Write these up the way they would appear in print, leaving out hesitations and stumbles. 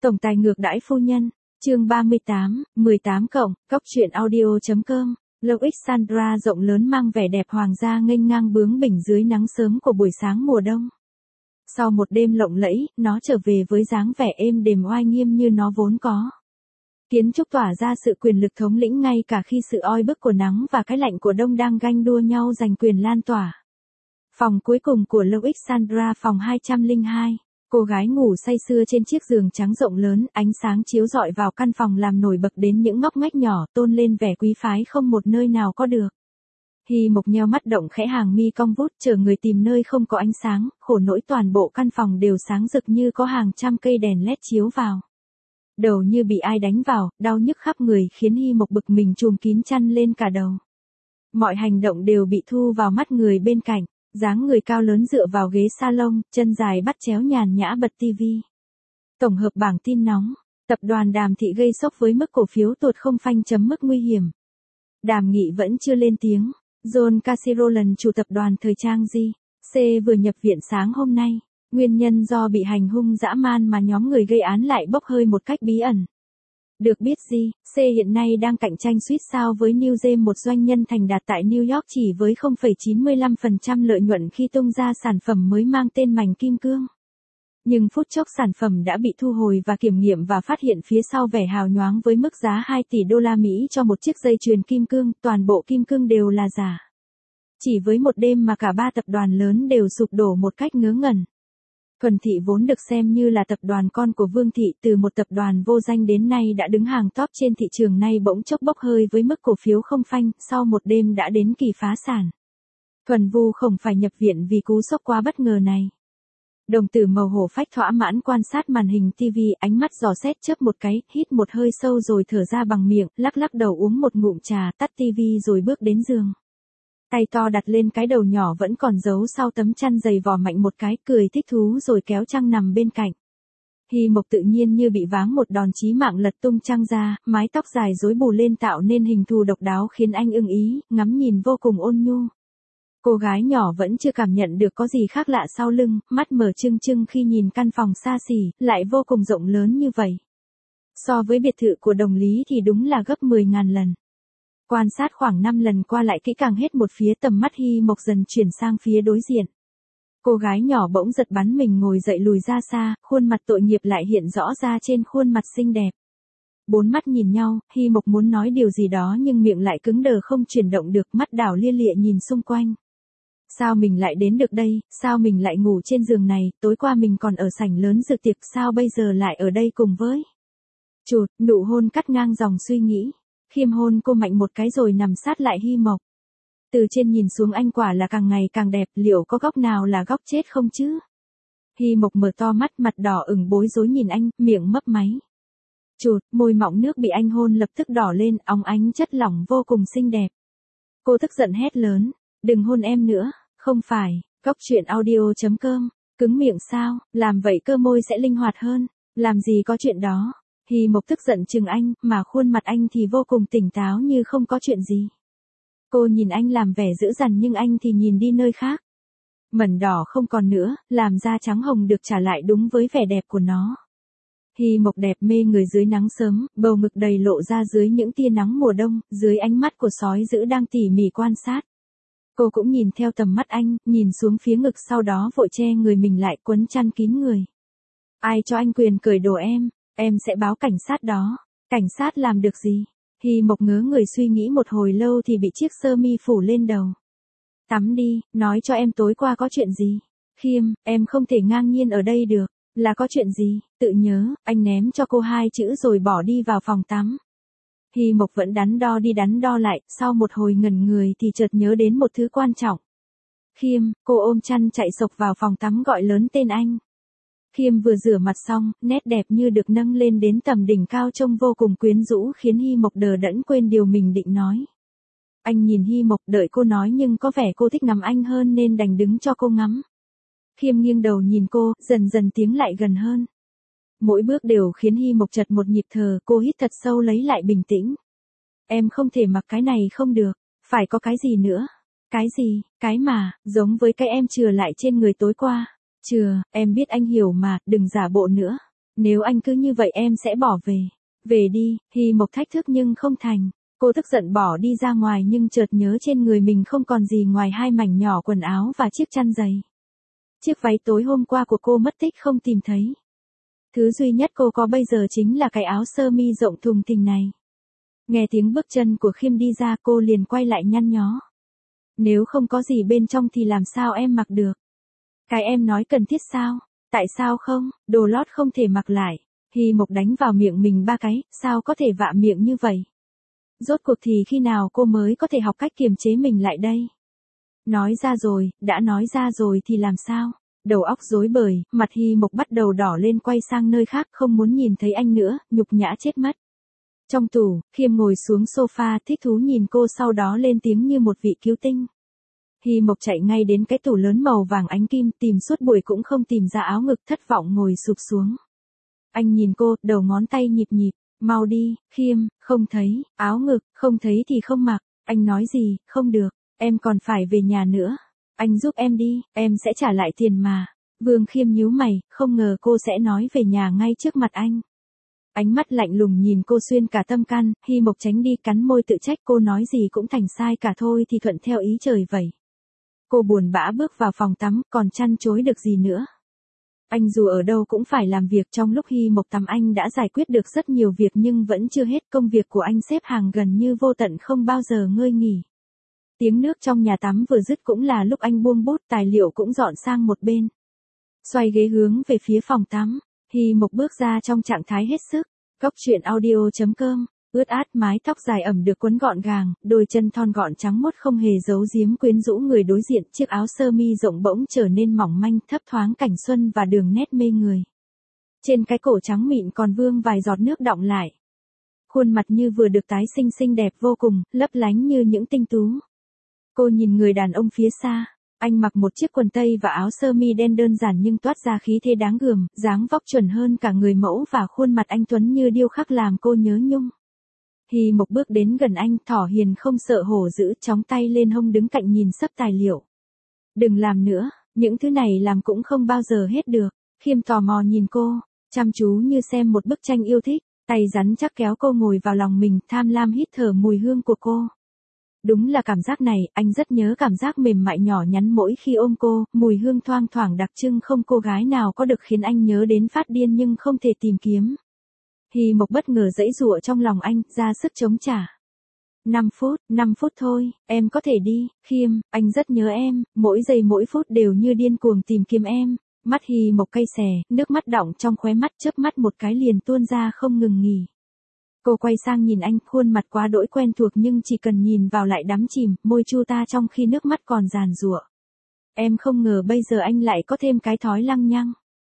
Tổng tài ngược đãi phu nhân, chương 38, 18 cộng, cóc truyện audio.com. Alexandra rộng lớn mang vẻ đẹp hoàng gia nghênh ngang bướng bỉnh dưới nắng sớm của buổi sáng mùa đông. Sau một đêm lộng lẫy, nó trở về với dáng vẻ êm đềm oai nghiêm như nó vốn có. Kiến trúc tỏa ra sự quyền lực thống lĩnh ngay cả khi sự oi bức của nắng và cái lạnh của đông đang ganh đua nhau giành quyền lan tỏa. Phòng cuối cùng của Alexandra, phòng 202. Cô gái ngủ say sưa trên chiếc giường trắng rộng lớn, ánh sáng chiếu rọi vào căn phòng làm nổi bật đến những ngóc ngách nhỏ, tôn lên vẻ quý phái không một nơi nào có được. Hy Mộc nheo mắt động khẽ, hàng mi cong vút, chờ người tìm nơi không có ánh sáng, khổ nỗi toàn bộ căn phòng đều sáng rực như có hàng trăm cây đèn led chiếu vào. Đầu như bị ai đánh vào, đau nhức khắp người khiến Hy Mộc bực mình trùm kín chăn lên cả đầu. Mọi hành động đều bị thu vào mắt người bên cạnh. Dáng người cao lớn dựa vào ghế salon, chân dài bắt chéo nhàn nhã bật tivi. Tổng hợp bảng tin nóng. Tập đoàn Đàm Thị gây sốc với mức cổ phiếu tuột không phanh chấm mức nguy hiểm. Đàm Nghị vẫn chưa lên tiếng. John Cassirolan, chủ tập đoàn thời trang G.C. vừa nhập viện sáng hôm nay. Nguyên nhân do bị hành hung dã man mà nhóm người gây án lại bốc hơi một cách bí ẩn. Được biết G.C. hiện nay đang cạnh tranh suýt sao với New Gem, một doanh nhân thành đạt tại New York, chỉ với 0,95% lợi nhuận khi tung ra sản phẩm mới mang tên mảnh kim cương. Nhưng phút chốc sản phẩm đã bị thu hồi và kiểm nghiệm và phát hiện phía sau vẻ hào nhoáng với mức giá 2 tỷ đô la Mỹ cho một chiếc dây chuyền kim cương, toàn bộ kim cương đều là giả. Chỉ với một đêm mà cả ba tập đoàn lớn đều sụp đổ một cách ngớ ngẩn. Thuần Thị vốn được xem như là tập đoàn con của Vương Thị, từ một tập đoàn vô danh đến nay đã đứng hàng top trên thị trường, nay bỗng chốc bốc hơi với mức cổ phiếu không phanh, sau một đêm đã đến kỳ phá sản. Thuần Vu không phải nhập viện vì cú sốc quá bất ngờ này. Đồng tử màu hổ phách thỏa mãn quan sát màn hình TV, ánh mắt dò xét chớp một cái, hít một hơi sâu rồi thở ra bằng miệng, lắc lắc đầu uống một ngụm trà, tắt TV rồi bước đến giường. Tay to đặt lên cái đầu nhỏ vẫn còn giấu sau tấm chăn dày, vò mạnh một cái, cười thích thú rồi kéo chăn nằm bên cạnh. Hy Mộc tự nhiên như bị váng một đòn chí mạng, lật tung chăn ra, mái tóc dài rối bù lên tạo nên hình thù độc đáo khiến anh ưng ý, ngắm nhìn vô cùng ôn nhu. Cô gái nhỏ vẫn chưa cảm nhận được có gì khác lạ sau lưng, mắt mở trưng trưng khi nhìn căn phòng xa xỉ, lại vô cùng rộng lớn như vậy. So với biệt thự của Đồng Lý thì đúng là gấp 10.000 lần. Quan sát khoảng 5 lần qua lại kỹ càng hết một phía, tầm mắt Hy Mộc dần chuyển sang phía đối diện. Cô gái nhỏ bỗng giật bắn mình, ngồi dậy lùi ra xa, khuôn mặt tội nghiệp lại hiện rõ ra trên khuôn mặt xinh đẹp. Bốn mắt nhìn nhau, Hy Mộc muốn nói điều gì đó nhưng miệng lại cứng đờ không chuyển động được, mắt đảo lia lịa nhìn xung quanh. Sao mình lại đến được đây, sao mình lại ngủ trên giường này, tối qua mình còn ở sảnh lớn dự tiệc, sao bây giờ lại ở đây cùng với. Chụt, nụ hôn cắt ngang dòng suy nghĩ. Khiêm hôn cô mạnh một cái rồi nằm sát lại Hy Mộc. Từ trên nhìn xuống anh quả là càng ngày càng đẹp, liệu có góc nào là góc chết không chứ? Hy Mộc mở to mắt, mặt đỏ ửng bối rối nhìn anh, miệng mấp máy. Chụt, môi mọng nước bị anh hôn lập tức đỏ lên, óng ánh chất lỏng vô cùng xinh đẹp. Cô tức giận hét lớn, đừng hôn em nữa, không phải, cóc truyện audio.com, cứng miệng sao, làm vậy cơ môi sẽ linh hoạt hơn, làm gì có chuyện đó. Hy Mộc tức giận chừng anh, mà khuôn mặt anh thì vô cùng tỉnh táo như không có chuyện gì. Cô nhìn anh làm vẻ dữ dằn nhưng anh thì nhìn đi nơi khác. Mẩn đỏ không còn nữa, làm da trắng hồng được trả lại đúng với vẻ đẹp của nó. Hy Mộc đẹp mê người dưới nắng sớm, bầu ngực đầy lộ ra dưới những tia nắng mùa đông, dưới ánh mắt của sói dữ đang tỉ mỉ quan sát. Cô cũng nhìn theo tầm mắt anh, nhìn xuống phía ngực, sau đó vội che người mình lại, quấn chăn kín người. Ai cho anh quyền cởi đồ em sẽ báo cảnh sát đó. Cảnh sát làm được gì? Hy Mộc ngớ người suy nghĩ một hồi lâu thì bị chiếc sơ mi phủ lên đầu. Tắm đi, nói cho em tối qua có chuyện gì? Khiêm, em không thể ngang nhiên ở đây được. Là có chuyện gì? Tự nhớ, anh ném cho cô 2 chữ rồi bỏ đi vào phòng tắm. Hy Mộc vẫn đắn đo đi đắn đo lại, sau một hồi ngẩn người thì chợt nhớ đến một thứ quan trọng. Khiêm, cô ôm chăn chạy sộc vào phòng tắm gọi lớn tên anh. Khiêm vừa rửa mặt xong, nét đẹp như được nâng lên đến tầm đỉnh cao, trông vô cùng quyến rũ khiến Hy Mộc đờ đẫn quên điều mình định nói. Anh nhìn Hy Mộc đợi cô nói nhưng có vẻ cô thích ngắm anh hơn nên đành đứng cho cô ngắm. Khiêm nghiêng đầu nhìn cô, dần dần tiến lại gần hơn. Mỗi bước đều khiến Hy Mộc chật một nhịp thở, cô hít thật sâu lấy lại bình tĩnh. Em không thể mặc cái này không được, phải có cái gì nữa. Cái gì, cái mà, giống với cái em chừa lại trên người tối qua. Chừa, em biết anh hiểu mà, đừng giả bộ nữa. Nếu anh cứ như vậy em sẽ bỏ về. Về đi, Hy Mộc thách thức nhưng không thành. Cô tức giận bỏ đi ra ngoài nhưng chợt nhớ trên người mình không còn gì ngoài 2 mảnh nhỏ quần áo và chiếc chăn giày. Chiếc váy tối hôm qua của cô mất tích không tìm thấy. Thứ duy nhất cô có bây giờ chính là cái áo sơ mi rộng thùng thình này. Nghe tiếng bước chân của Khiêm đi ra cô liền quay lại nhăn nhó. Nếu không có gì bên trong thì làm sao em mặc được? Cái em nói cần thiết sao? Tại sao không? Đồ lót không thể mặc lại. Hy Mộc đánh vào miệng mình 3 cái, sao có thể vạ miệng như vậy? Rốt cuộc thì khi nào cô mới có thể học cách kiềm chế mình lại đây? Nói ra rồi, đã nói ra rồi thì làm sao? Đầu óc rối bời, mặt Hy Mộc bắt đầu đỏ lên quay sang nơi khác không muốn nhìn thấy anh nữa, nhục nhã chết mất. Trong tủ, Khiêm ngồi xuống sofa thích thú nhìn cô sau đó lên tiếng như một vị cứu tinh. Hy Mộc chạy ngay đến cái tủ lớn màu vàng ánh kim tìm suốt buổi cũng không tìm ra áo ngực thất vọng ngồi sụp xuống. Anh nhìn cô, đầu ngón tay nhịp nhịp, mau đi, Khiêm, không thấy, áo ngực, không thấy thì không mặc, anh nói gì, không được, em còn phải về nhà nữa. Anh giúp em đi, em sẽ trả lại tiền mà. Vương Khiêm nhíu mày, không ngờ cô sẽ nói về nhà ngay trước mặt anh. Ánh mắt lạnh lùng nhìn cô xuyên cả tâm can, Hy Mộc tránh đi cắn môi tự trách cô nói gì cũng thành sai cả thôi thì thuận theo ý trời vậy. Cô buồn bã bước vào phòng tắm còn chăn chối được gì nữa. Anh dù ở đâu cũng phải làm việc trong lúc Hy Mộc tắm anh đã giải quyết được rất nhiều việc nhưng vẫn chưa hết công việc của anh xếp hàng gần như vô tận không bao giờ ngơi nghỉ. Tiếng nước trong nhà tắm vừa dứt cũng là lúc anh buông bút tài liệu cũng dọn sang một bên. Xoay ghế hướng về phía phòng tắm, Hy Mộc bước ra trong trạng thái hết sức. Cóc truyện audio.com, ướt át mái tóc dài ẩm được quấn gọn gàng, đôi chân thon gọn trắng mốt không hề giấu giếm quyến rũ người đối diện, chiếc áo sơ mi rộng bỗng trở nên mỏng manh thấp thoáng cảnh xuân và đường nét mê người. Trên cái cổ trắng mịn còn vương vài giọt nước đọng lại. Khuôn mặt như vừa được tái sinh xinh đẹp vô cùng, lấp lánh như những tinh tú. Cô nhìn người đàn ông phía xa, anh mặc một chiếc quần tây và áo sơ mi đen đơn giản nhưng toát ra khí thế đáng gờm, dáng vóc chuẩn hơn cả người mẫu và khuôn mặt anh tuấn như điêu khắc làm cô nhớ nhung. Hy Mộc bước đến gần anh, thỏ hiền không sợ hổ dữ, chóng tay lên hông đứng cạnh nhìn sấp tài liệu. Đừng làm nữa, những thứ này làm cũng không bao giờ hết được. Khiêm tò mò nhìn cô, chăm chú như xem một bức tranh yêu thích, tay rắn chắc kéo cô ngồi vào lòng mình, tham lam hít thở mùi hương của cô. Đúng là cảm giác này, anh rất nhớ cảm giác mềm mại nhỏ nhắn mỗi khi ôm cô, mùi hương thoang thoảng đặc trưng không cô gái nào có được khiến anh nhớ đến phát điên nhưng không thể tìm kiếm. Hy Mộc bất ngờ giãy giụa trong lòng anh, ra sức chống trả. 5 phút thôi, em có thể đi, Khiêm, anh rất nhớ em, mỗi giây mỗi phút đều như điên cuồng tìm kiếm em. Mắt Hy Mộc cay xè, nước mắt đọng trong khóe mắt chớp mắt một cái liền tuôn ra không ngừng nghỉ. Cô quay sang nhìn anh, khuôn mặt quá đỗi quen thuộc nhưng chỉ cần nhìn vào lại đắm chìm, môi chu ta trong khi nước mắt còn giàn giụa. Em không ngờ bây giờ anh lại có thêm cái thói lăng nhăng.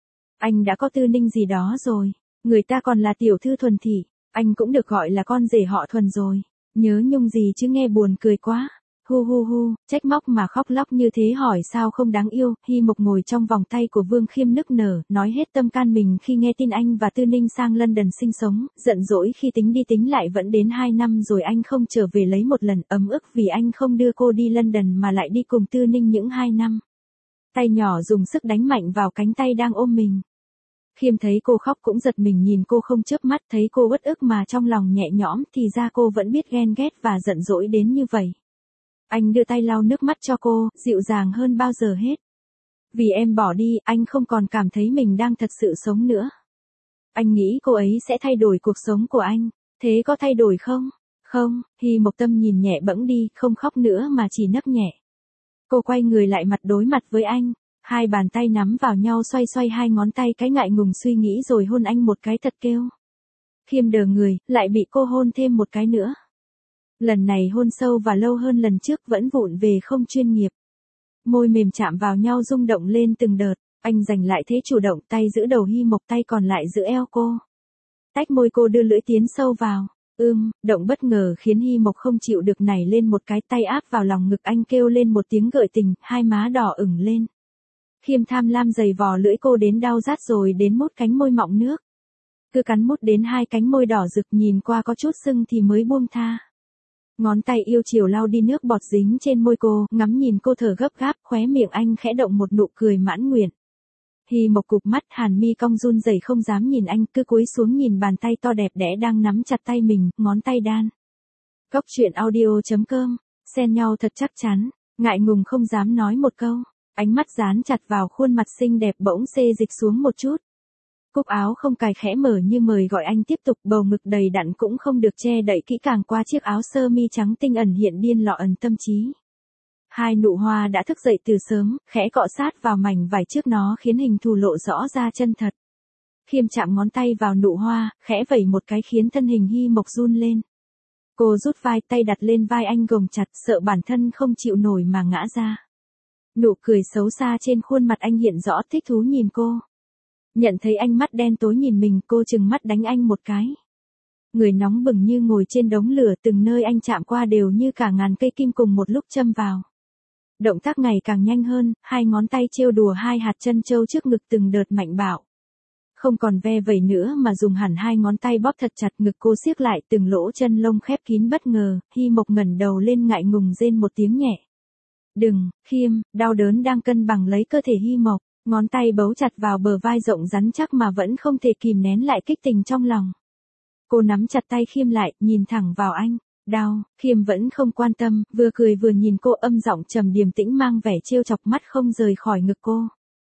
Anh đã có Tư Ninh gì đó rồi, người ta còn là tiểu thư Thuần thị, anh cũng được gọi là con rể họ Thuần rồi. Nhớ nhung gì chứ nghe buồn cười quá. Hu hu hu, trách móc mà khóc lóc như thế hỏi sao không đáng yêu. Hy Mộc ngồi trong vòng tay của Vương Khiêm nức nở, nói hết tâm can mình khi nghe tin anh và Tư Ninh sang London sinh sống, giận dỗi khi tính đi tính lại vẫn đến 2 năm rồi anh không trở về lấy một lần, ấm ức vì anh không đưa cô đi London mà lại đi cùng Tư Ninh những 2 năm. Tay nhỏ dùng sức đánh mạnh vào cánh tay đang ôm mình. Khiêm thấy cô khóc cũng giật mình nhìn cô không chớp mắt, thấy cô uất ức mà trong lòng nhẹ nhõm thì ra cô vẫn biết ghen ghét và giận dỗi đến như vậy. Anh đưa tay lau nước mắt cho cô, dịu dàng hơn bao giờ hết. Vì em bỏ đi, anh không còn cảm thấy mình đang thật sự sống nữa. Anh nghĩ cô ấy sẽ thay đổi cuộc sống của anh. Thế có thay đổi không? Không, Hy Mộc Tâm nhìn nhẹ bẫng đi, không khóc nữa mà chỉ nấc nhẹ. Cô quay người lại mặt đối mặt với anh. Hai bàn tay nắm vào nhau xoay xoay hai ngón tay cái ngại ngùng suy nghĩ rồi hôn anh một cái thật kêu. Khiêm đờ người, lại bị cô hôn thêm một cái nữa. Lần này hôn sâu và lâu hơn lần trước vẫn vụng về không chuyên nghiệp. Môi mềm chạm vào nhau rung động lên từng đợt, anh giành lại thế chủ động tay giữ đầu Hy Mộc tay còn lại giữ eo cô. Tách môi cô đưa lưỡi tiến sâu vào. Động bất ngờ khiến Hy Mộc không chịu được nảy lên một cái tay áp vào lòng ngực anh kêu lên một tiếng gợi tình, hai má đỏ ửng lên. Khiêm tham lam giày vò lưỡi cô đến đau rát rồi đến mút cánh môi mọng nước. Cứ cắn mút đến hai cánh môi đỏ rực nhìn qua có chút sưng thì mới buông tha. Ngón tay yêu chiều lau đi nước bọt dính trên môi cô, ngắm nhìn cô thở gấp gáp, khóe miệng anh khẽ động một nụ cười mãn nguyện. Hi Mộc cụp mắt, hàn mi cong run rẩy không dám nhìn anh, cứ cúi xuống nhìn bàn tay to đẹp đẽ đang nắm chặt tay mình, ngón tay đan. Cốc truyện audio.com, xen nhau thật chắc chắn, ngại ngùng không dám nói một câu, ánh mắt dán chặt vào khuôn mặt xinh đẹp bỗng xê dịch xuống một chút. Cúc áo không cài khẽ mở như mời gọi anh tiếp tục, bầu ngực đầy đặn cũng không được che đậy kỹ càng qua chiếc áo sơ mi trắng tinh ẩn hiện điên lọ ẩn tâm trí. Hai nụ hoa đã thức dậy từ sớm, khẽ cọ sát vào mảnh vải trước nó khiến hình thù lộ rõ ra chân thật. Khiêm chạm ngón tay vào nụ hoa, khẽ vẩy một cái khiến thân hình Hi Mộc run lên. Cô rút vai, tay đặt lên vai anh gồng chặt, sợ bản thân không chịu nổi mà ngã ra. Nụ cười xấu xa trên khuôn mặt anh hiện rõ, thích thú nhìn cô. Nhận thấy anh mắt đen tối nhìn mình, cô trừng mắt đánh anh một cái. Người nóng bừng như ngồi trên đống lửa, từng nơi anh chạm qua đều như cả ngàn cây kim cùng một lúc châm vào. Động tác ngày càng nhanh hơn, hai ngón tay trêu đùa hai hạt chân châu trước ngực từng đợt mạnh bạo. Không còn ve vẩy nữa mà dùng hẳn hai ngón tay bóp thật chặt, ngực cô siết lại, từng lỗ chân lông khép kín bất ngờ. Hi Mộc ngẩng đầu lên ngại ngùng rên một tiếng nhẹ. Đừng, Khiêm, đau đớn đang cân bằng lấy cơ thể Hi Mộc, ngón tay bấu chặt vào bờ vai rộng rắn chắc mà vẫn không thể kìm nén lại kích tình trong lòng. Cô nắm chặt tay Khiêm lại, nhìn thẳng vào anh. Đau, Khiêm vẫn không quan tâm, vừa cười vừa nhìn cô, âm giọng trầm điềm tĩnh mang vẻ trêu chọc, mắt không rời khỏi ngực cô.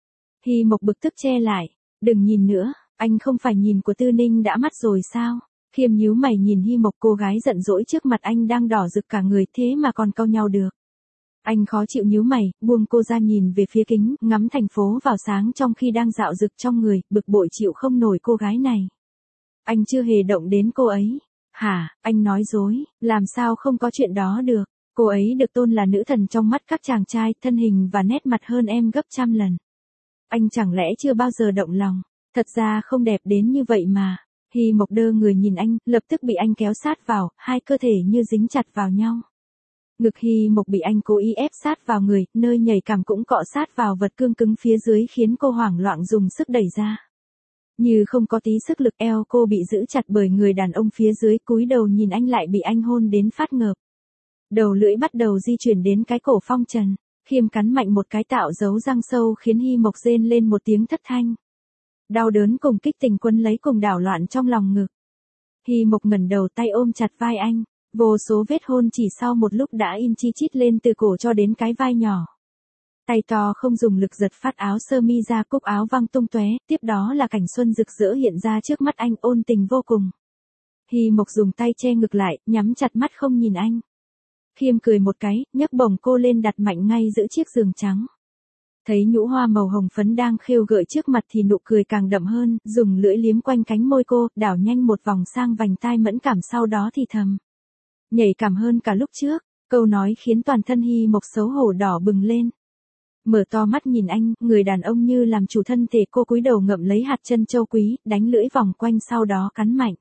Hi Mộc bực tức che lại. Đừng nhìn nữa, anh không phải nhìn của Tư Ninh đã mắt rồi sao? Khiêm nhíu mày nhìn Hi Mộc, cô gái giận dỗi trước mặt anh đang đỏ rực cả người thế mà còn cau nhau được. Anh khó chịu nhíu mày, buông cô ra nhìn về phía kính, ngắm thành phố vào sáng trong khi đang dạo rực trong người, bực bội chịu không nổi cô gái này. Anh chưa hề động đến cô ấy. Hả, anh nói dối, làm sao không có chuyện đó được. Cô ấy được tôn là nữ thần trong mắt các chàng trai, thân hình và nét mặt hơn em gấp trăm lần. Anh chẳng lẽ chưa bao giờ động lòng, thật ra không đẹp đến như vậy mà. Hi Mộc đơ người nhìn anh, lập tức bị anh kéo sát vào, hai cơ thể như dính chặt vào nhau. Ngực Hi Mộc bị anh cố ý ép sát vào người, nơi nhạy cảm cũng cọ sát vào vật cương cứng phía dưới khiến cô hoảng loạn dùng sức đẩy ra. Như không có tí sức lực, eo cô bị giữ chặt bởi người đàn ông phía dưới, cúi đầu nhìn anh lại bị anh hôn đến phát ngợp. Đầu lưỡi bắt đầu di chuyển đến cái cổ phong trần. Khiêm cắn mạnh một cái tạo dấu răng sâu khiến Hi Mộc rên lên một tiếng thất thanh. Đau đớn cùng kích tình quấn lấy cùng đảo loạn trong lòng ngực. Hi Mộc ngẩng đầu, tay ôm chặt vai anh. Vô số vết hôn chỉ sau một lúc đã in chi chít lên từ cổ cho đến cái vai nhỏ. Tay to không dùng lực giật phát áo sơ mi ra, cúc áo văng tung tóe, tiếp đó là cảnh xuân rực rỡ hiện ra trước mắt anh, ôn tình vô cùng. Hi Mộc dùng tay che ngực lại, nhắm chặt mắt không nhìn anh. Khiêm cười một cái, nhấc bổng cô lên đặt mạnh ngay giữa chiếc giường trắng. Thấy nhũ hoa màu hồng phấn đang khêu gợi trước mặt thì nụ cười càng đậm hơn, dùng lưỡi liếm quanh cánh môi cô, đảo nhanh một vòng sang vành tai mẫn cảm, sau đó thì thầm. Nhạy cảm hơn cả lúc trước, câu nói khiến toàn thân Hi Mộc xấu hổ đỏ bừng lên. Mở to mắt nhìn anh, người đàn ông như làm chủ thân thể cô, cúi đầu ngậm lấy hạt chân châu quý, đánh lưỡi vòng quanh sau đó cắn mạnh.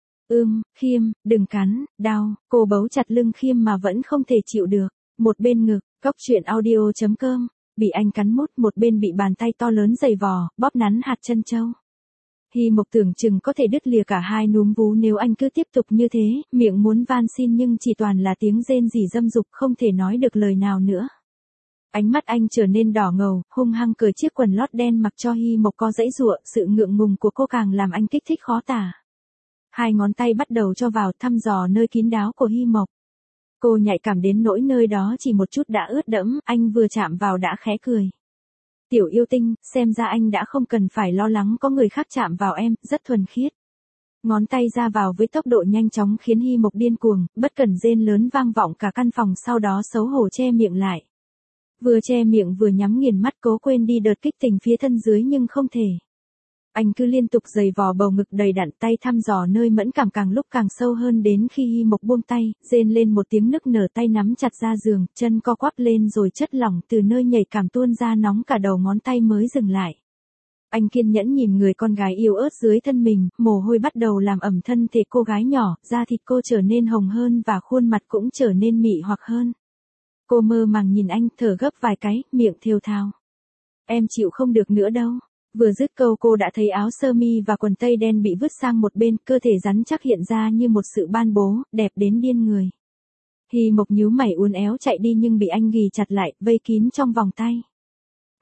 Khiêm, đừng cắn, đau, cô bấu chặt lưng Khiêm mà vẫn không thể chịu được. Một bên ngực, cốc truyện audio.com, bị anh cắn mút, một bên bị bàn tay to lớn giày vò, bóp nắn hạt chân châu. Hi Mộc tưởng chừng có thể đứt lìa cả hai núm vú nếu anh cứ tiếp tục như thế, miệng muốn van xin nhưng chỉ toàn là tiếng rên rỉ dâm dục, không thể nói được lời nào nữa. Ánh mắt anh trở nên đỏ ngầu, hung hăng cởi chiếc quần lót đen mặc cho Hi Mộc co giãy giụa, sự ngượng ngùng của cô càng làm anh kích thích khó tả. Hai ngón tay bắt đầu cho vào, thăm dò nơi kín đáo của Hi Mộc. Cô nhạy cảm đến nỗi nơi đó chỉ một chút đã ướt đẫm, anh vừa chạm vào đã khẽ cười. Tiểu yêu tinh, xem ra anh đã không cần phải lo lắng có người khác chạm vào em, rất thuần khiết. Ngón tay ra vào với tốc độ nhanh chóng khiến Hi Mộc điên cuồng, bất cần rên lớn vang vọng cả căn phòng, sau đó xấu hổ che miệng lại. Vừa che miệng vừa nhắm nghiền mắt, cố quên đi đợt kích tình phía thân dưới nhưng không thể. Anh cứ liên tục giày vò bầu ngực đầy đặn, tay thăm dò nơi mẫn cảm càng lúc càng sâu hơn, đến khi Hi Mộc buông tay, rên lên một tiếng nức nở, tay nắm chặt ra giường, chân co quắp lên rồi chất lỏng từ nơi nhạy cảm tuôn ra nóng cả đầu ngón tay mới dừng lại. Anh kiên nhẫn nhìn người con gái yếu ớt dưới thân mình, mồ hôi bắt đầu làm ẩm thân thể cô gái nhỏ, da thịt cô trở nên hồng hơn và khuôn mặt cũng trở nên mị hoặc hơn. Cô mơ màng nhìn anh, thở gấp vài cái, miệng thều thào. Em chịu không được nữa đâu. Vừa dứt câu cô đã thấy áo sơ mi và quần tây đen bị vứt sang một bên, cơ thể rắn chắc hiện ra như một sự ban bố, đẹp đến điên người. Hi Mộc nhíu mày uốn éo chạy đi nhưng bị anh ghì chặt lại, vây kín trong vòng tay.